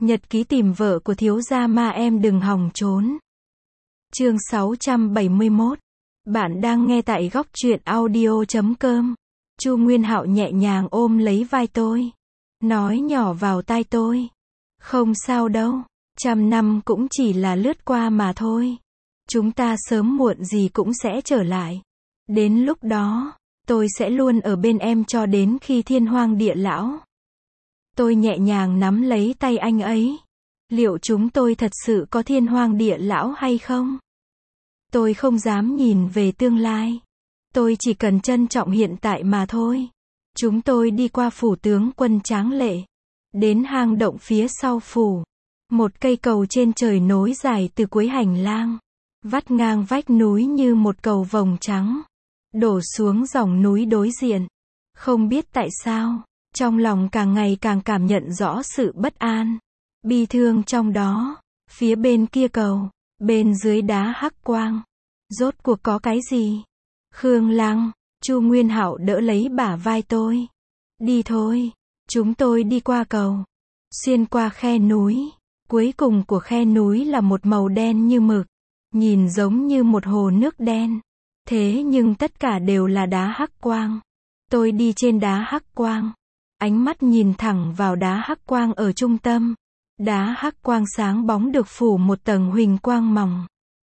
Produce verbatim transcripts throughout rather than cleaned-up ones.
Nhật ký tìm vợ của thiếu gia ma em đừng hòng trốn. Chương sáu trăm bảy mươi mốt. Bạn đang nghe tại góc truyện audio chấm com. Chu Nguyên Hạo nhẹ nhàng ôm lấy vai tôi, nói nhỏ vào tai tôi. Không sao đâu, trăm năm cũng chỉ là lướt qua mà thôi. Chúng ta sớm muộn gì cũng sẽ trở lại. Đến lúc đó, tôi sẽ luôn ở bên em cho đến khi thiên hoang địa lão. Tôi nhẹ nhàng nắm lấy tay anh ấy. Liệu chúng tôi thật sự có thiên hoang địa lão hay không? Tôi không dám nhìn về tương lai. Tôi chỉ cần trân trọng hiện tại mà thôi. Chúng tôi đi qua phủ tướng quân tráng lệ. Đến hang động phía sau phủ. Một cây cầu trên trời nối dài từ cuối hành lang. Vắt ngang vách núi như một cầu vồng trắng. Đổ xuống dòng núi đối diện. Không biết tại sao, trong lòng càng ngày càng cảm nhận rõ sự bất an, bi thương trong đó. Phía bên kia cầu, bên dưới đá hắc quang, rốt cuộc có cái gì? Khương Lăng, Chu Nguyên Hạo đỡ lấy bả vai tôi. Đi thôi, chúng tôi đi qua cầu, xuyên qua khe núi. Cuối cùng của khe núi là một màu đen như mực, nhìn giống như một hồ nước đen. Thế nhưng tất cả đều là đá hắc quang. Tôi đi trên đá hắc quang. Ánh mắt nhìn thẳng vào đá hắc quang ở trung tâm. Đá hắc quang sáng bóng được phủ một tầng huỳnh quang mỏng.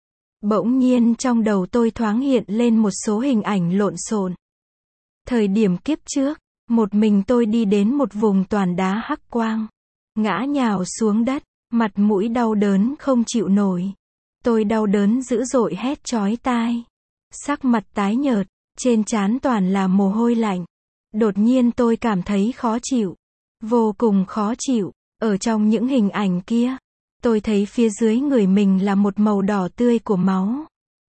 Bỗng nhiên trong đầu tôi thoáng hiện lên một số hình ảnh lộn xộn. Thời điểm kiếp trước, một mình tôi đi đến một vùng toàn đá hắc quang. Ngã nhào xuống đất, mặt mũi đau đớn không chịu nổi. Tôi đau đớn dữ dội hét chói tai. Sắc mặt tái nhợt, trên trán toàn là mồ hôi lạnh. Đột nhiên tôi cảm thấy khó chịu. Vô cùng khó chịu. Ở trong những hình ảnh kia, tôi thấy phía dưới người mình là một màu đỏ tươi của máu.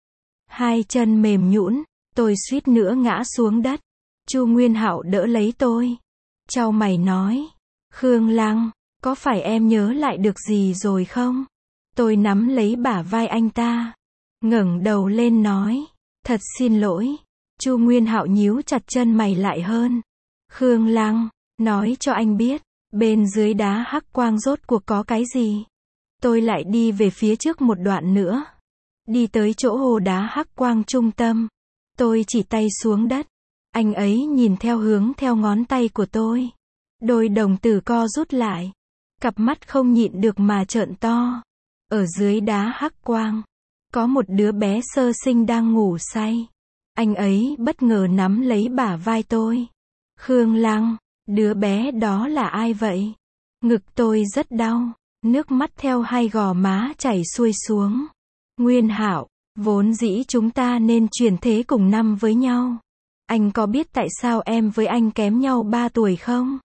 Hai chân mềm nhũn, tôi suýt nữa ngã xuống đất. Chu Nguyên Hạo đỡ lấy tôi. Chau mày nói, Khương Lăng, có phải em nhớ lại được gì rồi không? Tôi nắm lấy bả vai anh ta, ngẩng đầu lên nói, thật xin lỗi. Chu Nguyên Hạo nhíu chặt chân mày lại hơn. Khương Lăng, nói cho anh biết, bên dưới đá hắc quang rốt cuộc có cái gì? Tôi lại đi về phía trước một đoạn nữa. Đi tới chỗ hồ đá hắc quang trung tâm. Tôi chỉ tay xuống đất. Anh ấy nhìn theo hướng theo ngón tay của tôi. Đôi đồng tử co rút lại. Cặp mắt không nhịn được mà trợn to. Ở dưới đá hắc quang, có một đứa bé sơ sinh đang ngủ say. Anh ấy bất ngờ nắm lấy bả vai tôi. Khương Lăng, đứa bé đó là ai vậy? Ngực tôi rất đau, nước mắt theo hai gò má chảy xuôi xuống. Nguyên Hạo, vốn dĩ chúng ta nên chuyển thế cùng năm với nhau. Anh có biết tại sao em với anh kém nhau ba tuổi không?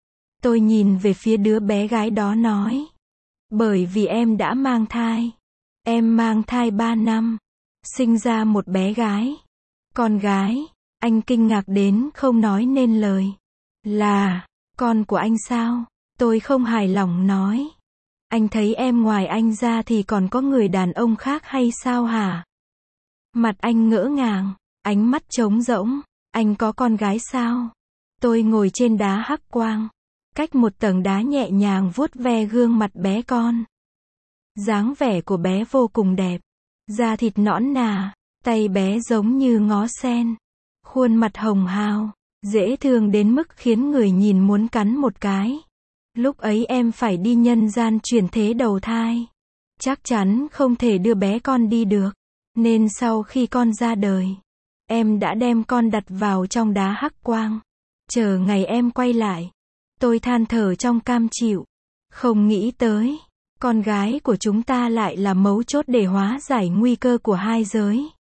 Tôi nhìn về phía đứa bé gái đó nói. Bởi vì em đã mang thai. Em mang thai ba năm. Sinh ra một bé gái. Con gái. Anh kinh ngạc đến không nói nên lời. Là, con của anh sao? Tôi không hài lòng nói. Anh thấy em ngoài anh ra thì còn có người đàn ông khác hay sao hả? Mặt anh ngỡ ngàng, ánh mắt trống rỗng. Anh có con gái sao? Tôi ngồi trên đá hắc quang. Cách một tầng đá nhẹ nhàng vuốt ve gương mặt bé con. Dáng vẻ của bé vô cùng đẹp. Da thịt nõn nà, tay bé giống như ngó sen. Khuôn mặt hồng hào, dễ thương đến mức khiến người nhìn muốn cắn một cái. Lúc ấy em phải đi nhân gian chuyển thế đầu thai. Chắc chắn không thể đưa bé con đi được. Nên sau khi con ra đời, em đã đem con đặt vào trong đá hắc quang. Chờ ngày em quay lại. Tôi than thở trong cam chịu. Không nghĩ tới, con gái của chúng ta lại là mấu chốt để hóa giải nguy cơ của hai giới.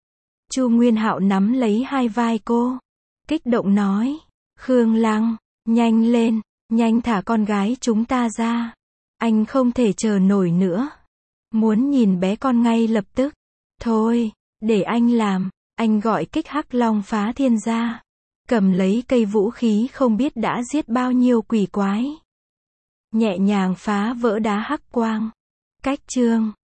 Chu Nguyên Hạo nắm lấy hai vai cô. Kích động nói. Khương Lăng, nhanh lên, nhanh thả con gái chúng ta ra. Anh không thể chờ nổi nữa. Muốn nhìn bé con ngay lập tức. Thôi, để anh làm. Anh gọi kích hắc long phá thiên ra. Cầm lấy cây vũ khí không biết đã giết bao nhiêu quỷ quái. Nhẹ nhàng phá vỡ đá hắc quang. Cách chương.